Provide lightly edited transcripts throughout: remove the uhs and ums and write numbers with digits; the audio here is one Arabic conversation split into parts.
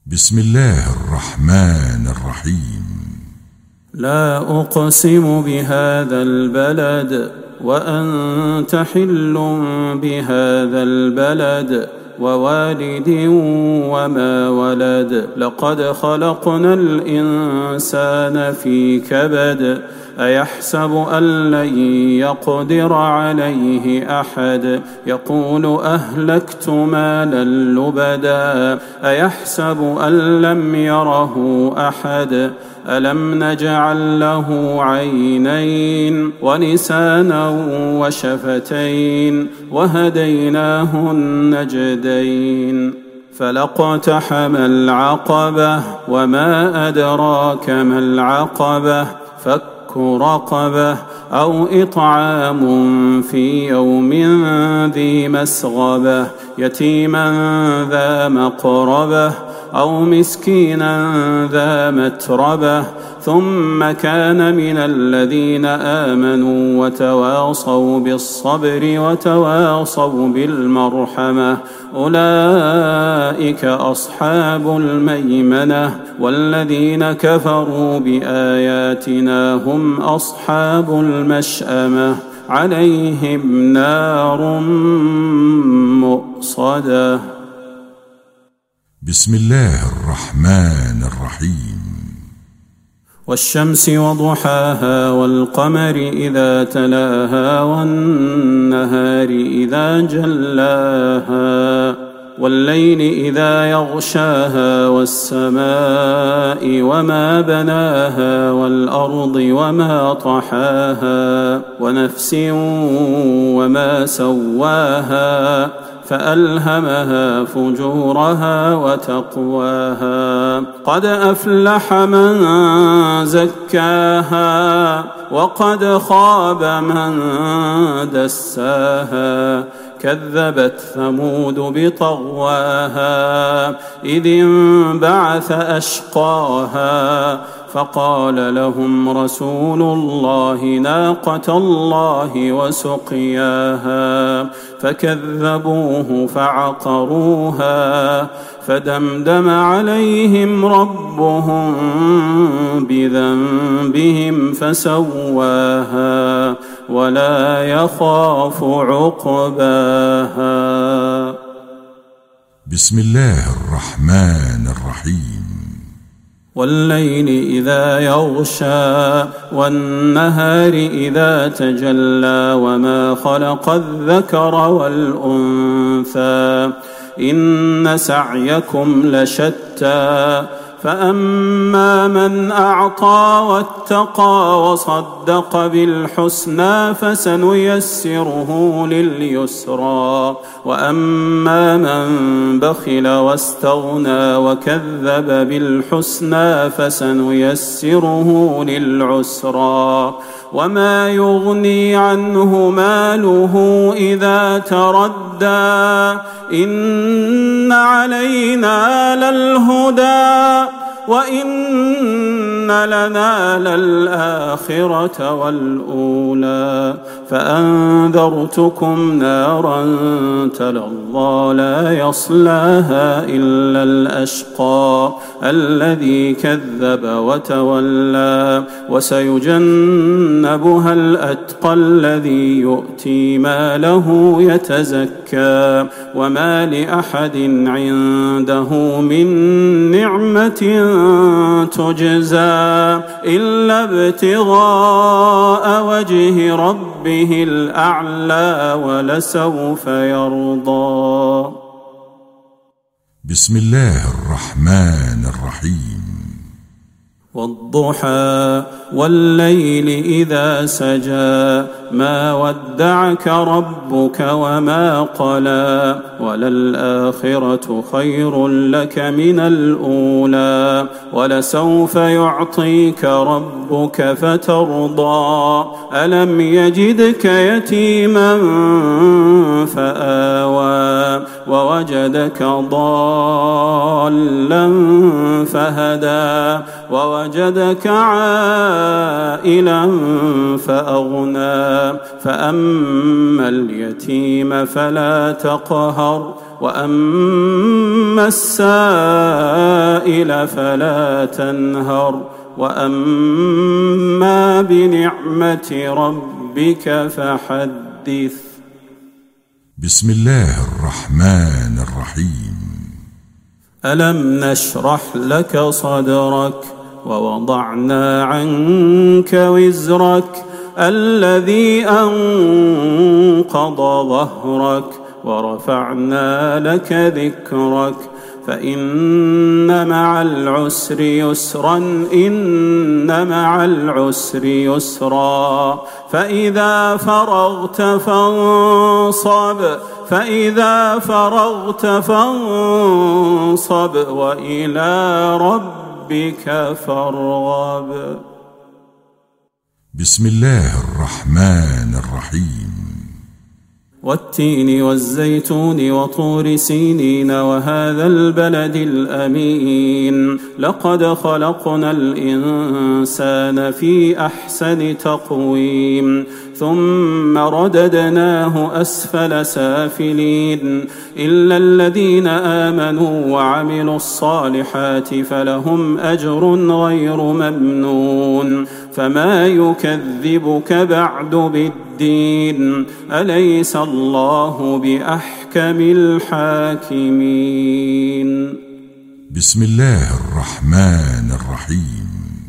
بسم الله الرحمن الرحيم. لا أقسم بهذا البلد وأنت حل بهذا البلد ووالد وما ولد لقد خلقنا الإنسان في كبد أيحسب أن لن يقدر عليه أحد يقول أهلكت مالا لبدا أيحسب أن لم يره أحد ألم نجعل له عينين ولسانا وشفتين وهديناه النجدين فلاقتحم العقبة وما أدراك ما العقبة فك رقبة أو إطعام في يوم ذي مسغبة يتيما ذا مقربة أو مسكينا ذا متربة ثم كان من الذين آمنوا وتواصوا بالصبر وتواصوا بالمرحمة أولئك أصحاب الميمنة والذين كفروا بآياتنا هم أصحاب المشأمة عليهم نار مؤصدة. بسم الله الرحمن الرحيم. والشمس وضحاها والقمر إذا تلاها والنهار إذا جلاها والليل إذا يغشاها والسماء وما بناها والأرض وما طحاها ونفس وما سواها فألهمها فجورها وتقواها قد أفلح من زكاها وقد خاب من دساها كذبت ثمود بطغواها إذ انبعث أشقاها فقال لهم رسول الله ناقة الله وسقياها فكذبوه فعقروها فدمدم عليهم ربهم بذنبهم فسواها ولا يخاف عقباها. بسم الله الرحمن الرحيم. والليل إذا يغشى والنهار إذا تجلى وما خلق الذكر والأنثى إن سعيكم لشتى فأما من أعطى واتقى وصدق بالحسنى فسنيسره لليسرى وأما من بخل واستغنى وكذب بالحسنى فسنيسره للعسرى وما يغني عنه ماله إذا تردى إن علينا للهدى وإن لنا للآخرة والأولى فأنذرتكم نارا تلظى لا يصلاها إلا الأشقى الذي كذب وتولى وسيجنبها الأتقى الذي يؤتي ماله يتزكى وما لأحد عنده من نعمة تجزى إلا ابتغاء وجه ربه الأعلى ولسوف يرضى. بسم الله الرحمن الرحيم. والضحى والليل إذا سجى ما ودعك ربك وما قلى وللآخرة خير لك من الأولى ولسوف يعطيك ربك فترضى ألم يجدك يتيما فآوى ووجدك ضالا فهدى ووجدك عائلا فأغنى فأما اليتيم فلا تقهر وأما السائل السائل فلا تنهر وأما بنعمة ربك فحدث. بسم الله الرحمن الرحيم. ألم نشرح لك صدرك ووضعنا عنك وزرك الذي أنقض ظهرك ورفعنا لك ذكرك فإن مع العسر يسرا إن مع العسر يسرا فإذا فرغت فانصب وإلى ربك فارغب. بسم الله الرحمن الرحيم. والتين والزيتون وطور سينين وهذا البلد الأمين لقد خلقنا الإنسان في أحسن تقويم ثم رددناه أسفل سافلين إلا الذين آمنوا وعملوا الصالحات فلهم أجر غير ممنون فما يكذبك بعد بالدين أليس الله بأحكم الحاكمين. بسم الله الرحمن الرحيم.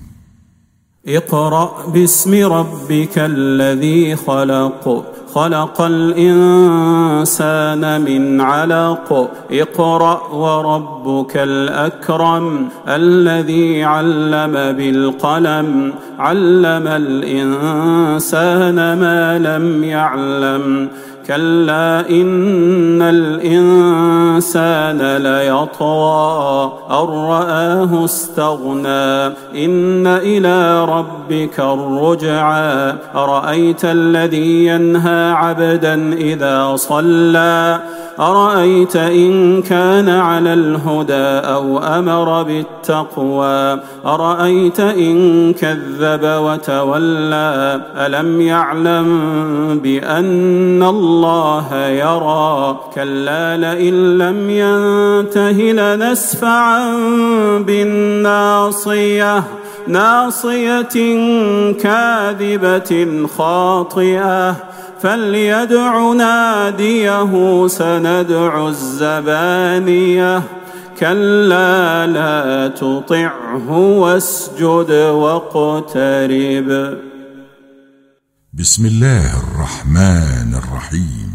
اقرأ باسم ربك الذي خلق الإنسان من علق اقرأ وربك الأكرم الذي علم بالقلم علم الإنسان ما لم يعلم كلا إن الإنسان ليطغى أن رآه استغنى إن إلى ربك الرجعى أرأيت الذي ينهى عبدا إذا صلى أرأيت إن كان على الهدى أو أمر بالتقوى أرأيت إن كذب وتولى ألم يعلم بأن الله يرى كلا لئن لم ينته لنسفعا بالناصية ناصية كاذبة خاطئة فليدع ناديه سندع الزبانية كلا لا تطعه واسجد واقترب. بسم الله الرحمن الرحيم.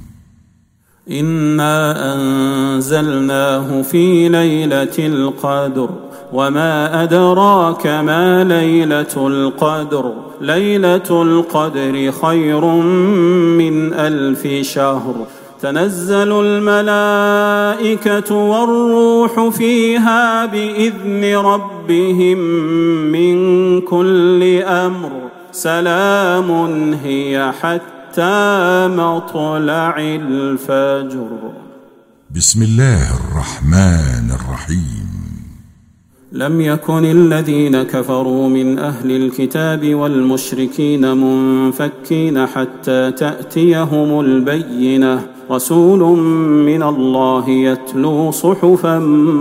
إنا أنزلناه في ليلة القدر وما أدراك ما ليلة القدر ليلة القدر خير من 1000 شهر تنزل الملائكة والروح فيها بإذن ربهم من كل أمر سلام هي حتى مطلع الفجر. بسم الله الرحمن الرحيم. لم يكن الذين كفروا من أهل الكتاب والمشركين منفكين حتى تأتيهم البينة رسول من الله يتلو صحفا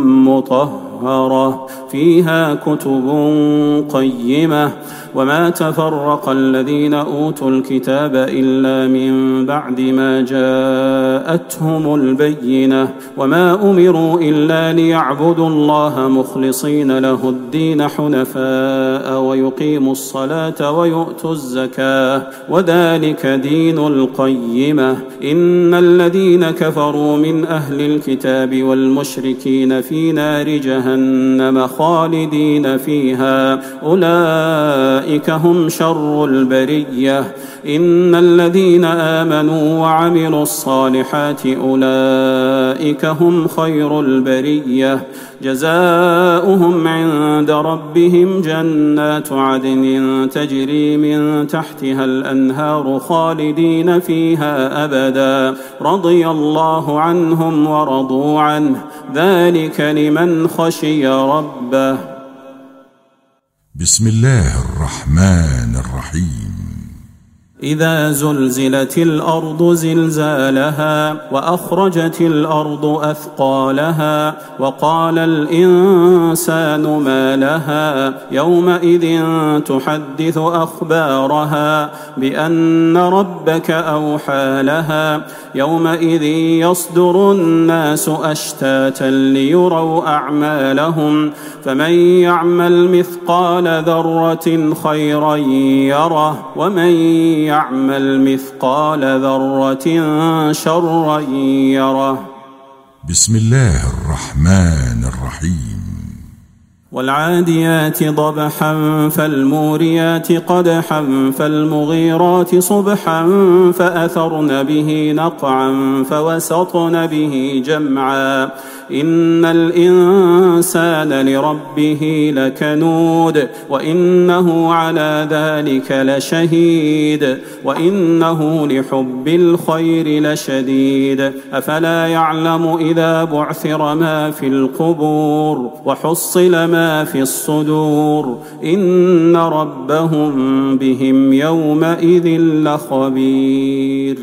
مطهرة فيها كتب قيمة وما تفرق الذين أوتوا الكتاب إلا من بعد ما جاءتهم البينة وما أمروا إلا ليعبدوا الله مخلصين له الدين حنفاء ويقيموا الصلاة ويؤتوا الزكاة وذلك دين القيمة إن الذين كفروا من أهل الكتاب والمشركين في نار جهنم خالدين فيها أولئك هم شر البرية إن الذين آمنوا وعملوا الصالحات أولئك هم خير البرية جزاؤهم عند ربهم جنات عدن تجري من تحتها الأنهار خالدين فيها أبدا رضي الله عنهم ورضوا عنه ذلك لمن خشي ربه. بسم الله الرحمن الرحيم. إذا زلزلت الأرض زلزالها وأخرجت الأرض أثقالها وقال الإنسان ما لها يومئذ تحدث أخبارها بأن ربك أوحى لها يومئذ يصدر الناس أشتاتا ليروا أعمالهم فمن يعمل مثقال ذرة خيرا يره ومن يعمل مثقال ذرة شرا يره. بسم الله الرحمن الرحيم. والعاديات ضبحا فالموريات قدحا فالمغيرات صبحا فأثرن به نقعا فوسطن به جمعا إن الإنسان لربه لكنود وإنه على ذلك لشهيد وإنه لحب الخير لشديد أفلا يعلم إذا بعثر ما في القبور وحصل ما في الصدور إن ربهم بهم يومئذ لخبير.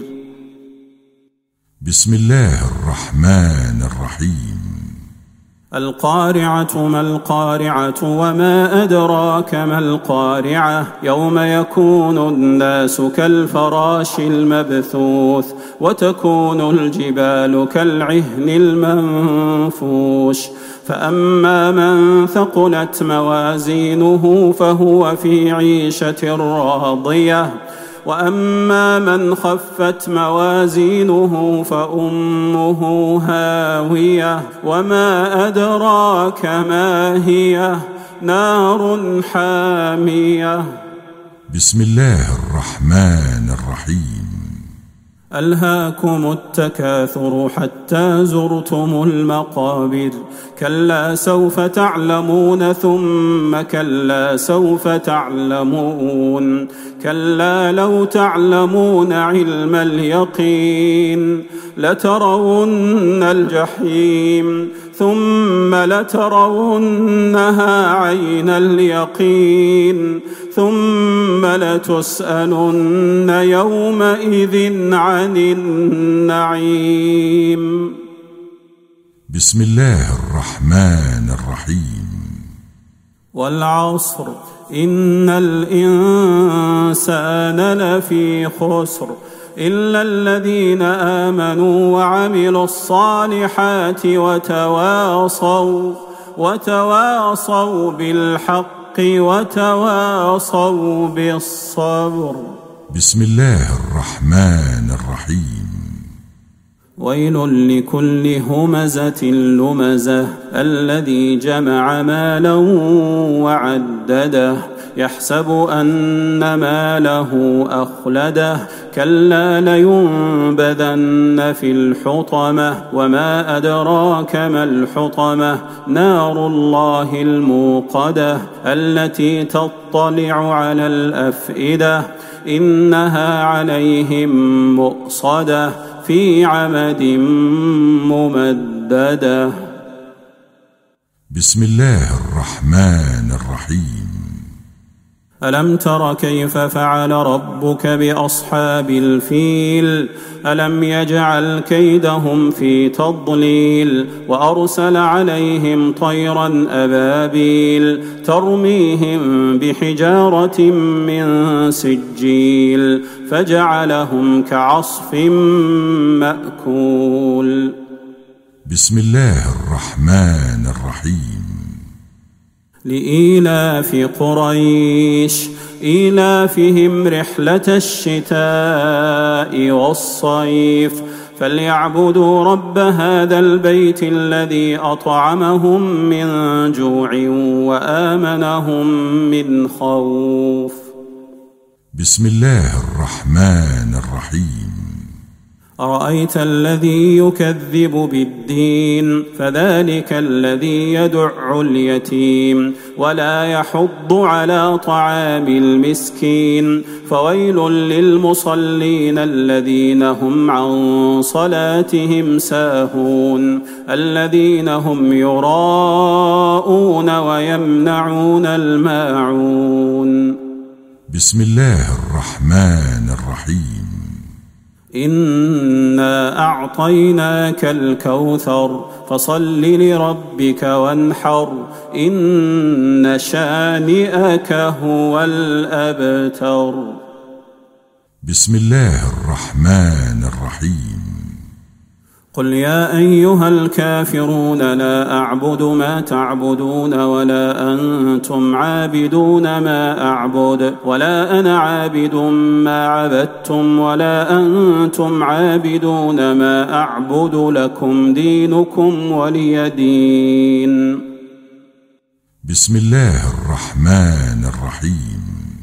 بسم الله الرحمن الرحيم. القارعة ما القارعة وما أدراك ما القارعة يوم يكون الناس كالفراش المبثوث وتكون الجبال كالعهن المنفوش فأما من ثقلت موازينه فهو في عيشة راضية وأما من خفت موازينه فأمه هاوية وما أدراك ما هي نار حامية. بسم الله الرحمن الرحيم. ألهاكم التكاثر حتى زرتم المقابر كلا سوف تعلمون ثم كلا سوف تعلمون كلا لو تعلمون علم اليقين لترون الجحيم ثم لترونها عين اليقين ثم لتسألن يومئذ عن النعيم. بسم الله الرحمن الرحيم. والعصر إن الإنسان لفي خسر إلا الذين آمنوا وعملوا الصالحات وتواصوا بالحق وتواصوا بالصبر. بسم الله الرحمن الرحيم. ويل لكل همزة لمزة الذي جمع مالا وعدده يحسب أن ماله أخلده كلا لينبذن في الحطمة وما أدراك ما الحطمة نار الله الموقدة التي تطلع على الأفئدة إنها عليهم مؤصدة في عمد ممددة. بسم الله الرحمن الرحيم. ألم تر كيف فعل ربك بأصحاب الفيل ألم يجعل كيدهم في تضليل وأرسل عليهم طيرا أبابيل ترميهم بحجارة من سجيل فجعلهم كعصف مأكول. بسم الله الرحمن الرحيم. لإيلاف قريش إيلافهم رحلة الشتاء والصيف فليعبدوا رب هذا البيت الذي أطعمهم من جوع وآمنهم من خوف. بسم الله الرحمن الرحيم. أرأيت الذي يكذب بالدين فذلك الذي يدع اليتيم ولا يحض على طعام المسكين فويل للمصلين الذين هم عن صلاتهم ساهون الذين هم يراءون ويمنعون الماعون. بسم الله الرحمن الرحيم إنا أعطيناك الكوثر فصل لربك وانحر إن شانئك هو الأبتر. بسم الله الرحمن الرحيم قل يا أيها الكافرون لا أعبد ما تعبدون ولا أنتم عابدون ما أعبد ولا أنا عابد ما عبدتم ولا أنتم عابدون ما أعبد لكم دينكم ولي دين. بسم الله الرحمن الرحيم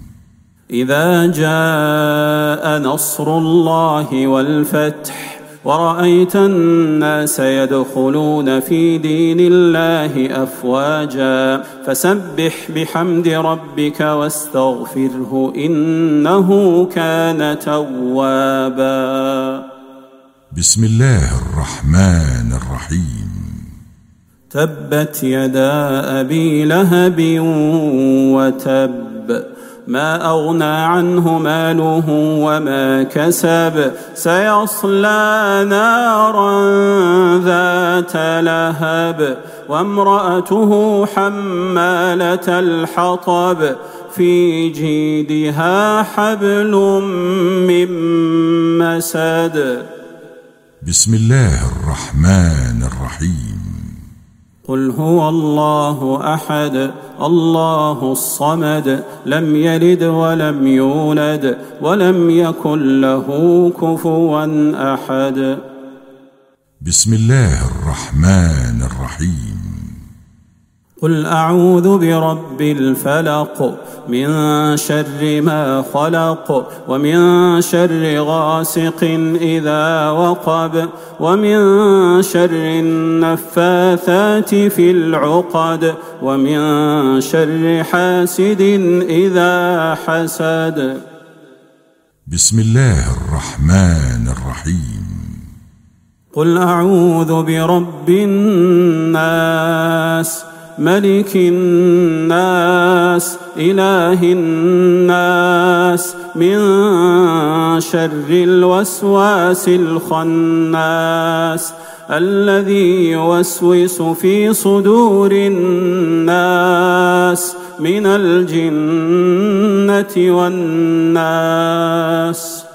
إذا جاء نصر الله والفتح ورأيت الناس يدخلون في دين الله أفواجا فسبح بحمد ربك واستغفره إنه كان توابا. بسم الله الرحمن الرحيم تبت يدا أبي لهب وتب ما أغنى عنه ماله وما كسب سيصلى نارا ذات لهب وامرأته حمالة الحطب في جيدها حبل من مسد. بسم الله الرحمن الرحيم قل هو الله أحد الله الصمد لم يلد ولم يولد ولم يكن له كفوا أحد. بسم الله الرحمن الرحيم قل أعوذ برب الفلق من شر ما خلق ومن شر غاسق إذا وقب ومن شر النفاثات في العقد ومن شر حاسد إذا حسد. بسم الله الرحمن الرحيم قل أعوذ برب الناس ملك الناس إله الناس من شر الوسواس الخناس الذي يوسوس في صدور الناس من الجنة والناس.